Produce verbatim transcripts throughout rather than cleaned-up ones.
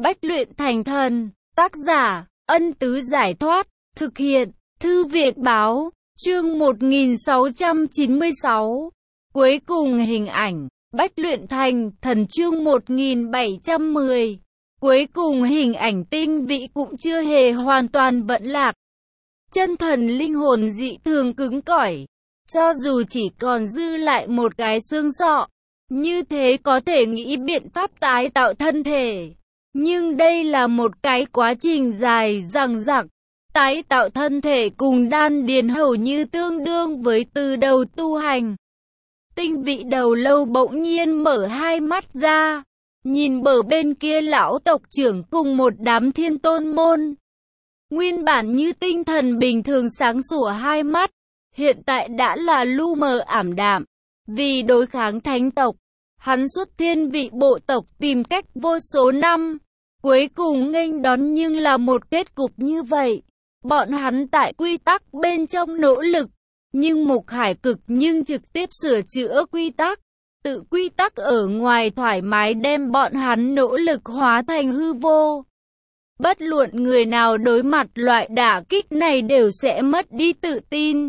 Bách luyện thành thần. Tác giả, Ân Tứ Giải Thoát. Thực hiện, Thư viện báo. Chương một nghìn sáu trăm chín mươi sáu. Cuối cùng hình ảnh. Bách luyện thành thần chương một nghìn bảy trăm mười. Cuối cùng hình ảnh tinh vị cũng chưa hề hoàn toàn vẫn lạc. Chân thần linh hồn dị thường cứng cỏi. Cho dù chỉ còn dư lại một cái xương sọ, như thế có thể nghĩ biện pháp tái tạo thân thể. Nhưng đây là một cái quá trình dài dằng dặc. Tái tạo thân thể cùng đan điền hầu như tương đương với từ đầu tu hành. Tinh vị đầu lâu bỗng nhiên mở hai mắt ra, nhìn bờ bên kia lão tộc trưởng cùng một đám thiên tôn môn. Nguyên bản như tinh thần bình thường sáng sủa hai mắt, hiện tại đã là lu mờ ảm đạm. Vì đối kháng thánh tộc, hắn xuất thiên vị bộ tộc tìm cách vô số năm, cuối cùng nghênh đón nhưng là một kết cục như vậy. Bọn hắn tại quy tắc bên trong nỗ lực, nhưng Mục Hải Cực nhưng trực tiếp sửa chữa quy tắc. Tự quy tắc ở ngoài thoải mái đem bọn hắn nỗ lực hóa thành hư vô. Bất luận người nào đối mặt loại đả kích này đều sẽ mất đi tự tin.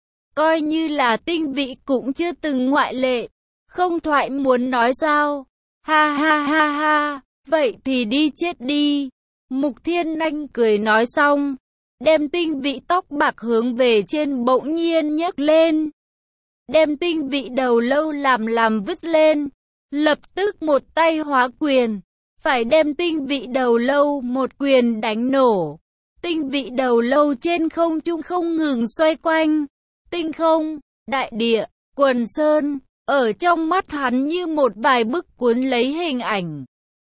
Coi như là tinh vị cũng chưa từng ngoại lệ. Không thoại muốn nói sao? Ha ha ha ha, vậy thì đi chết đi. Mục Thiên Anh cười nói xong, đem tinh vị tóc bạc hướng về trên bỗng nhiên nhấc lên. Đem tinh vị đầu lâu làm làm vứt lên. Lập tức một tay hóa quyền, phải đem tinh vị đầu lâu một quyền đánh nổ. Tinh vị đầu lâu trên không trung không ngừng xoay quanh. Tinh không, đại địa, quần sơn, ở trong mắt hắn như một vài bức cuốn lấy hình ảnh.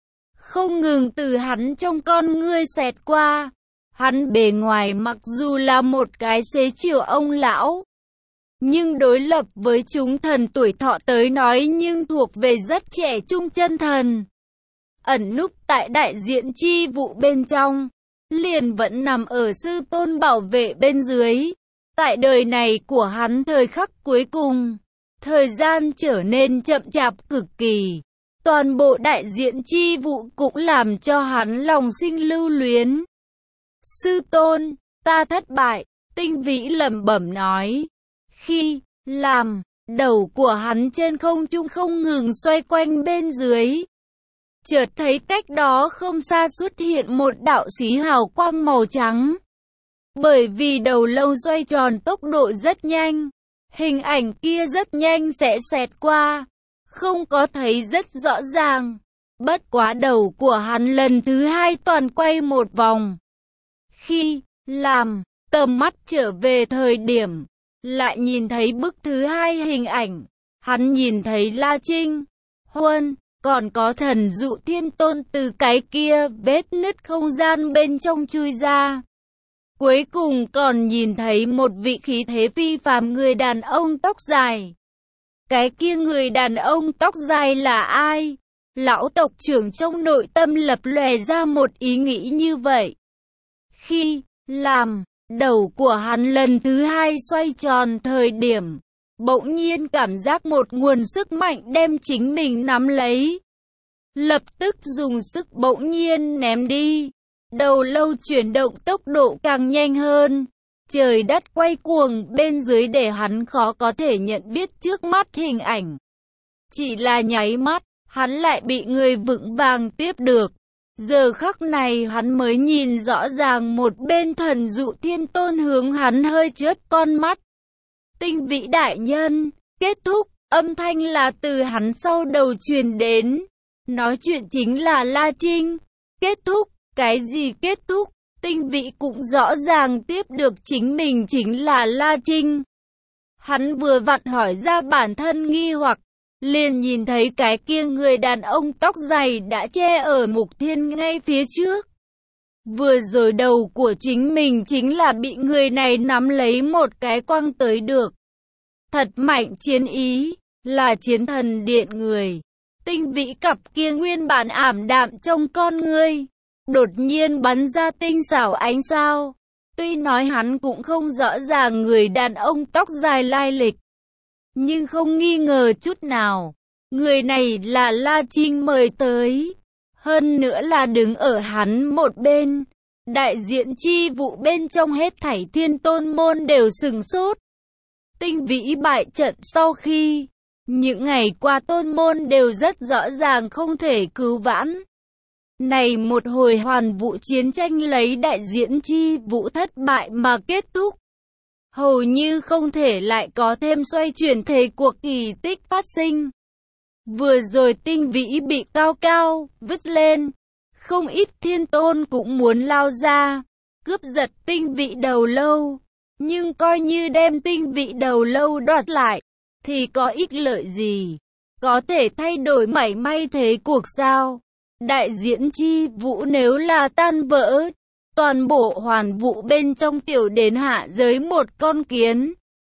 Không ngừng từ hắn trong con ngươi xẹt qua. Hắn bề ngoài mặc dù là một cái xế chiều ông lão, nhưng đối lập với chúng thần tuổi thọ tới nói nhưng thuộc về rất trẻ trung chân thần. Ẩn núp tại đại diện chi vụ bên trong, liền vẫn nằm ở sư tôn bảo vệ bên dưới. Tại đời này của hắn thời khắc cuối cùng, thời gian trở nên chậm chạp cực kỳ. Toàn bộ đại diện chi vụ cũng làm cho hắn lòng sinh lưu luyến. Sư tôn, ta thất bại, tinh vĩ lẩm bẩm nói. Khi làm, đầu của hắn trên không trung không ngừng xoay quanh bên dưới. Chợt thấy cách đó không xa xuất hiện một đạo xí hào quang màu trắng. Bởi vì đầu lâu xoay tròn tốc độ rất nhanh, hình ảnh kia rất nhanh sẽ xẹt qua, không có thấy rất rõ ràng. Bất quá đầu của hắn lần thứ hai toàn quay một vòng. Khi làm, tầm mắt trở về thời điểm, lại nhìn thấy bức thứ hai hình ảnh. Hắn nhìn thấy La Trinh, Huân, còn có thần dụ thiên tôn từ cái kia vết nứt không gian bên trong chui ra. Cuối cùng còn nhìn thấy một vị khí thế phi phàm người đàn ông tóc dài. Cái kia người đàn ông tóc dài là ai? Lão tộc trưởng trong nội tâm lập lòe ra một ý nghĩ như vậy. Khi làm, đầu của hắn lần thứ hai xoay tròn thời điểm, bỗng nhiên cảm giác một nguồn sức mạnh đem chính mình nắm lấy. Lập tức dùng sức bỗng nhiên ném đi. Đầu lâu chuyển động tốc độ càng nhanh hơn. Trời đất quay cuồng bên dưới để hắn khó có thể nhận biết trước mắt hình ảnh. Chỉ là nháy mắt, hắn lại bị người vững vàng tiếp được. Giờ khắc này hắn mới nhìn rõ ràng một bên thần dụ thiên tôn hướng hắn hơi chớp con mắt. Tinh vị đại nhân, kết thúc, âm thanh là từ hắn sau đầu truyền đến. Nói chuyện chính là La Trinh. Kết thúc, cái gì kết thúc? Tinh vị cũng rõ ràng tiếp được chính mình chính là La Trinh. Hắn vừa vặn hỏi ra bản thân nghi hoặc, liền nhìn thấy cái kia người đàn ông tóc dài đã che ở Mục Thiên ngay phía trước. Vừa rồi đầu của chính mình chính là bị người này nắm lấy một cái quăng tới được. Thật mạnh chiến ý, là chiến thần điện người. Tinh vị cặp kia nguyên bản ảm đạm trong con ngươi, đột nhiên bắn ra tinh xảo ánh sao. Tuy nói hắn cũng không rõ ràng người đàn ông tóc dài lai lịch, nhưng không nghi ngờ chút nào, người này là La Trinh mời tới. hơn nữa là đứng ở hắn một bên. Đại diện chi vụ bên trong hết thảy thiên tôn môn đều sừng sốt. Tinh vĩ bại trận sau khi, những ngày qua tôn môn đều rất rõ ràng không thể cứu vãn. Này một hồi hoàn vũ chiến tranh lấy đại diện chi vụ thất bại mà kết thúc. Hầu như không thể lại có thêm xoay chuyển thế cuộc kỳ tích phát sinh. Vừa rồi tinh vĩ bị cao cao, vứt lên. Không ít thiên tôn cũng muốn lao ra, cướp giật tinh vị đầu lâu. Nhưng coi như đem tinh vị đầu lâu đoạt lại, thì có ích lợi gì? Có thể thay đổi mảy may thế cuộc sao? Đại diễn chi vũ nếu là tan vỡ, toàn bộ hoàn vũ bên trong tiểu đến hạ giới một con kiến.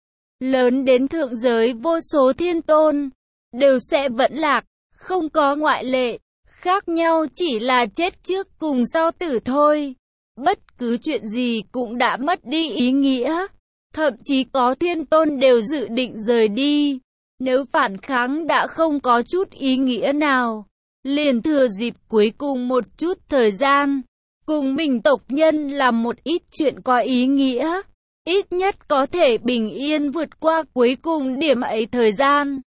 Lớn đến thượng giới vô số thiên tôn, đều sẽ vẫn lạc, không có ngoại lệ. Khác nhau chỉ là chết trước cùng sau tử thôi. Bất cứ chuyện gì cũng đã mất đi ý nghĩa. Thậm chí có thiên tôn đều dự định rời đi. Nếu phản kháng đã không có chút ý nghĩa nào, liền thừa dịp cuối cùng một chút thời gian, cùng mình tộc nhân làm một ít chuyện có ý nghĩa. Ít nhất có thể bình yên vượt qua cuối cùng điểm ấy thời gian.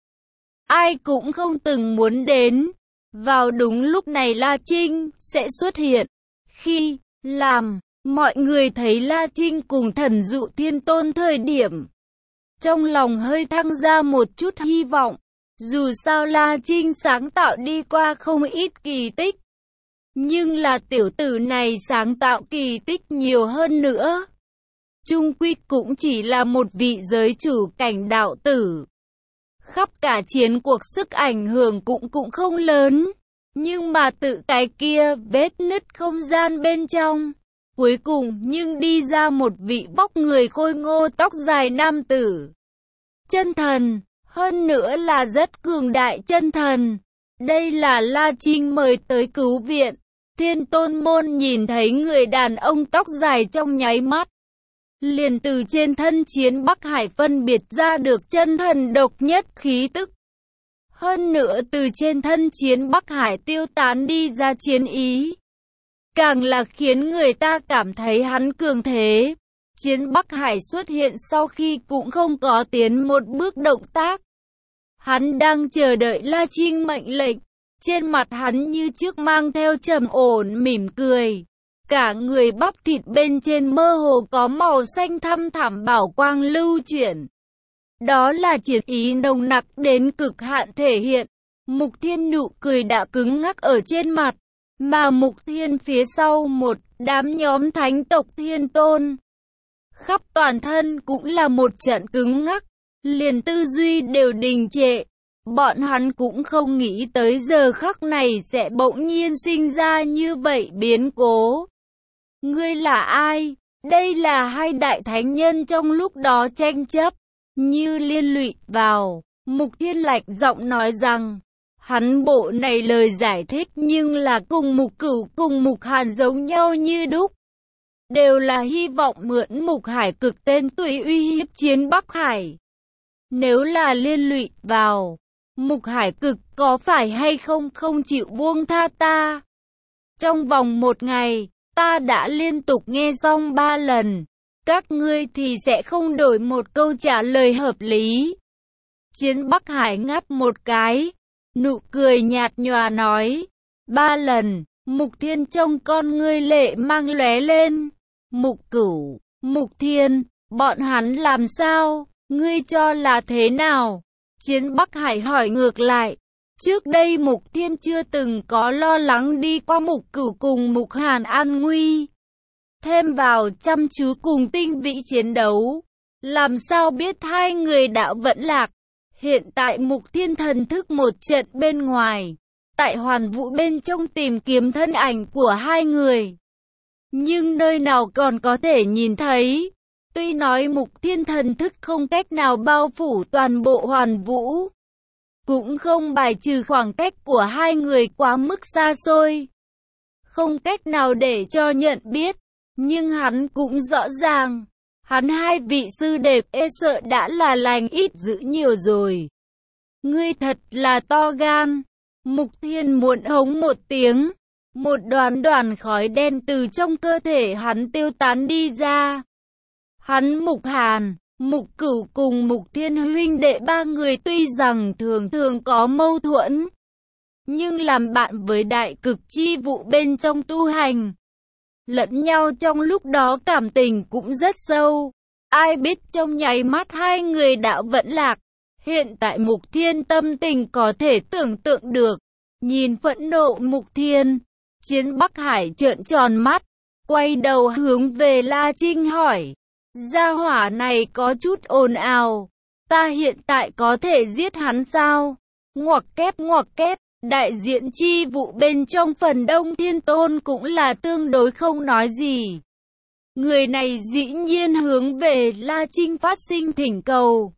Ai cũng không từng muốn đến. Vào đúng lúc này La Trinh sẽ xuất hiện. Khi làm mọi người thấy La Trinh cùng thần dụ thiên tôn thời điểm, trong lòng hơi thăng ra một chút hy vọng. Dù sao La Trinh sáng tạo đi qua không ít kỳ tích, nhưng là tiểu tử này sáng tạo kỳ tích nhiều hơn nữa. Chung quy cũng chỉ là một vị giới chủ cảnh đạo tử. Khắp cả chiến cuộc sức ảnh hưởng cũng cũng không lớn. Nhưng mà tự cái kia vết nứt không gian bên trong, cuối cùng nhưng đi ra một vị vóc người khôi ngô tóc dài nam tử. Chân thần, hơn nữa là rất cường đại chân thần. Đây là La Trinh mời tới cứu viện. Thiên tôn môn nhìn thấy người đàn ông tóc dài trong nháy mắt, liền từ trên thân chiến Bắc Hải phân biệt ra được chân thần độc nhất khí tức. Hơn nữa từ trên thân chiến Bắc Hải tiêu tán đi ra chiến ý, càng là khiến người ta cảm thấy hắn cường thế. Chiến Bắc Hải xuất hiện sau khi cũng không có tiến một bước động tác. Hắn đang chờ đợi La Trinh mệnh lệnh. Trên mặt hắn như trước mang theo trầm ổn mỉm cười. Cả người bắp thịt bên trên mơ hồ có màu xanh thăm thẳm bảo quang lưu chuyển. Đó là chiến ý nồng nặc đến cực hạn thể hiện. Mục Thiên nụ cười đã cứng ngắc ở trên mặt. Mà Mục Thiên phía sau một đám nhóm thánh tộc thiên tôn, khắp toàn thân cũng là một trận cứng ngắc. Liền tư duy đều đình trệ. Bọn hắn cũng không nghĩ tới giờ khắc này sẽ bỗng nhiên sinh ra như vậy biến cố. Ngươi là ai? Đây là hai đại thánh nhân trong lúc đó tranh chấp, như liên lụy vào. Mục Thiên lạnh giọng nói rằng, hắn bộ này lời giải thích nhưng là cùng Mục Cửu cùng Mục Hàn giống nhau như đúc. Đều là hy vọng mượn Mục Hải cực tên tuổi uy hiếp chiến Bắc Hải. Nếu là liên lụy vào, Mục Hải cực có phải hay không không chịu buông tha ta? Trong vòng một ngày, ta đã liên tục nghe xong ba lần. Các ngươi thì sẽ không đổi một câu trả lời hợp lý. Chiến Bắc Hải ngáp một cái, nụ cười nhạt nhòa nói. Ba lần, Mục Thiên trong con ngươi lệ mang lóe lên. Mục Cửu, Mục Thiên, bọn hắn làm sao? Ngươi cho là thế nào? Chiến Bắc Hải hỏi ngược lại. Trước đây Mục Thiên chưa từng có lo lắng đi qua Mục Cửu cùng Mục Hàn an nguy. Thêm vào chăm chú cùng tinh vĩ chiến đấu. Làm sao biết hai người đã vẫn lạc. Hiện tại Mục Thiên thần thức một trận bên ngoài. Tại hoàn vũ bên trong tìm kiếm thân ảnh của hai người. Nhưng nơi nào còn có thể nhìn thấy. Tuy nói Mục Thiên thần thức không cách nào bao phủ toàn bộ hoàn vũ, cũng không bài trừ khoảng cách của hai người quá mức xa xôi, không cách nào để cho nhận biết, nhưng hắn cũng rõ ràng, hắn hai vị sư đệ e sợ đã là lành ít dữ nhiều rồi. Ngươi thật là to gan. Mục Thiên muốn hống một tiếng, Một đoàn đoàn khói đen từ trong cơ thể hắn tiêu tán đi ra. Hắn Mục Hàn, Mục Cửu cùng Mục Thiên huynh đệ ba người tuy rằng thường thường có mâu thuẫn, nhưng làm bạn với đại cực chi vụ bên trong tu hành, lẫn nhau trong lúc đó cảm tình cũng rất sâu. Ai biết trong nháy mắt hai người đã vẫn lạc. Hiện tại Mục Thiên tâm tình có thể tưởng tượng được. Nhìn phẫn nộ Mục Thiên, Chiến Bắc Hải trợn tròn mắt, quay đầu hướng về La Trinh hỏi. Gia hỏa này có chút ồn ào, ta hiện tại có thể giết hắn sao? Ngoặc kép ngoặc kép, đại diện chi vụ bên trong phần đông Thiên Tôn cũng là tương đối không nói gì. Người này dĩ nhiên hướng về La Trinh phát sinh thỉnh cầu.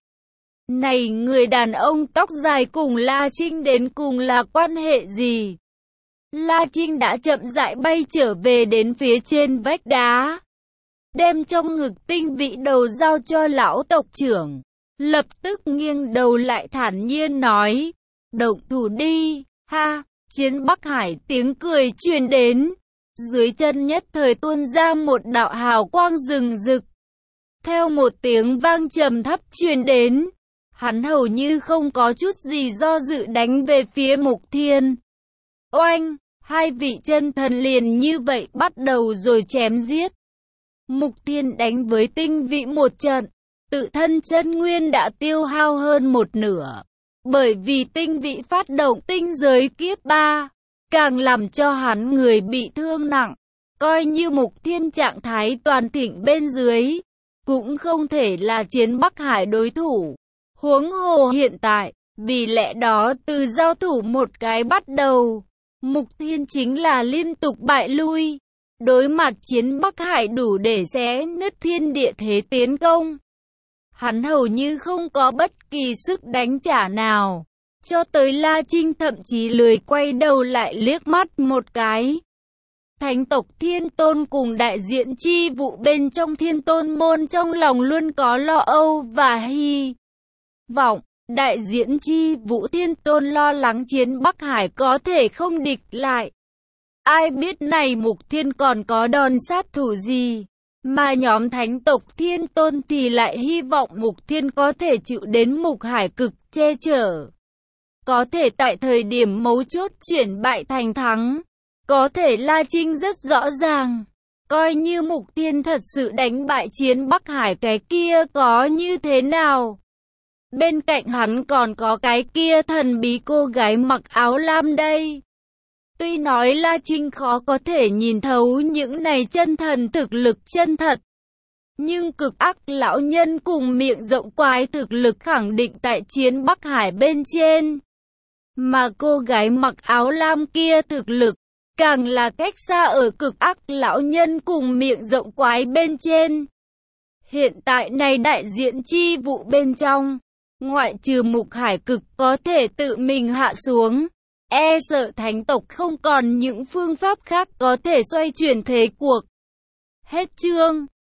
Này người đàn ông tóc dài cùng La Trinh đến cùng là quan hệ gì? La Trinh đã chậm rãi bay trở về đến phía trên vách đá, đem trong ngực tinh vị đầu giao cho lão tộc trưởng. Lập tức nghiêng đầu lại thản nhiên nói, động thủ đi, ha. Chiến Bắc Hải tiếng cười truyền đến, dưới chân nhất thời tuôn ra một đạo hào quang rừng rực. Theo một tiếng vang trầm thấp truyền đến, hắn hầu như không có chút gì do dự đánh về phía Mục Thiên. Oanh, hai vị chân thần liền như vậy bắt đầu rồi chém giết. Mục Thiên đánh với tinh vị một trận, tự thân chân nguyên đã tiêu hao hơn một nửa. Bởi vì tinh vị phát động tinh giới kiếp ba, càng làm cho hắn người bị thương nặng. Coi như Mục Thiên trạng thái toàn thịnh bên dưới, cũng không thể là Chiến Bắc Hải đối thủ. Huống hồ hiện tại, vì lẽ đó từ giao thủ một cái bắt đầu, Mục Thiên chính là liên tục bại lui. Đối mặt Chiến Bắc Hải đủ để xé nứt thiên địa thế tiến công, hắn hầu như không có bất kỳ sức đánh trả nào. Cho tới La Trinh thậm chí lười quay đầu lại liếc mắt một cái. Thánh tộc Thiên Tôn cùng đại diện chi vụ bên trong Thiên Tôn môn trong lòng luôn có lo âu và hy vọng. Đại diện chi vụ Thiên Tôn lo lắng Chiến Bắc Hải có thể không địch lại. Ai biết này Mục Thiên còn có đòn sát thủ gì, mà nhóm thánh tộc Thiên Tôn thì lại hy vọng Mục Thiên có thể chịu đến Mục Hải cực che chở. Có thể tại thời điểm mấu chốt chuyển bại thành thắng. Có thể La Trinh rất rõ ràng, coi như Mục Thiên thật sự đánh bại Chiến Bắc Hải, cái kia có như thế nào? Bên cạnh hắn còn có cái kia thần bí cô gái mặc áo lam đây. Tuy nói La Trinh khó có thể nhìn thấu những này chân thần thực lực chân thật, nhưng cực ác lão nhân cùng miệng rộng quái thực lực khẳng định tại Chiến Bắc Hải bên trên. Mà cô gái mặc áo lam kia thực lực, càng là cách xa ở cực ác lão nhân cùng miệng rộng quái bên trên. Hiện tại này đại diện chi vụ bên trong, ngoại trừ Mục Hải cực có thể tự mình hạ xuống, e sợ thánh tộc không còn những phương pháp khác có thể xoay chuyển thế cuộc. Hết chương.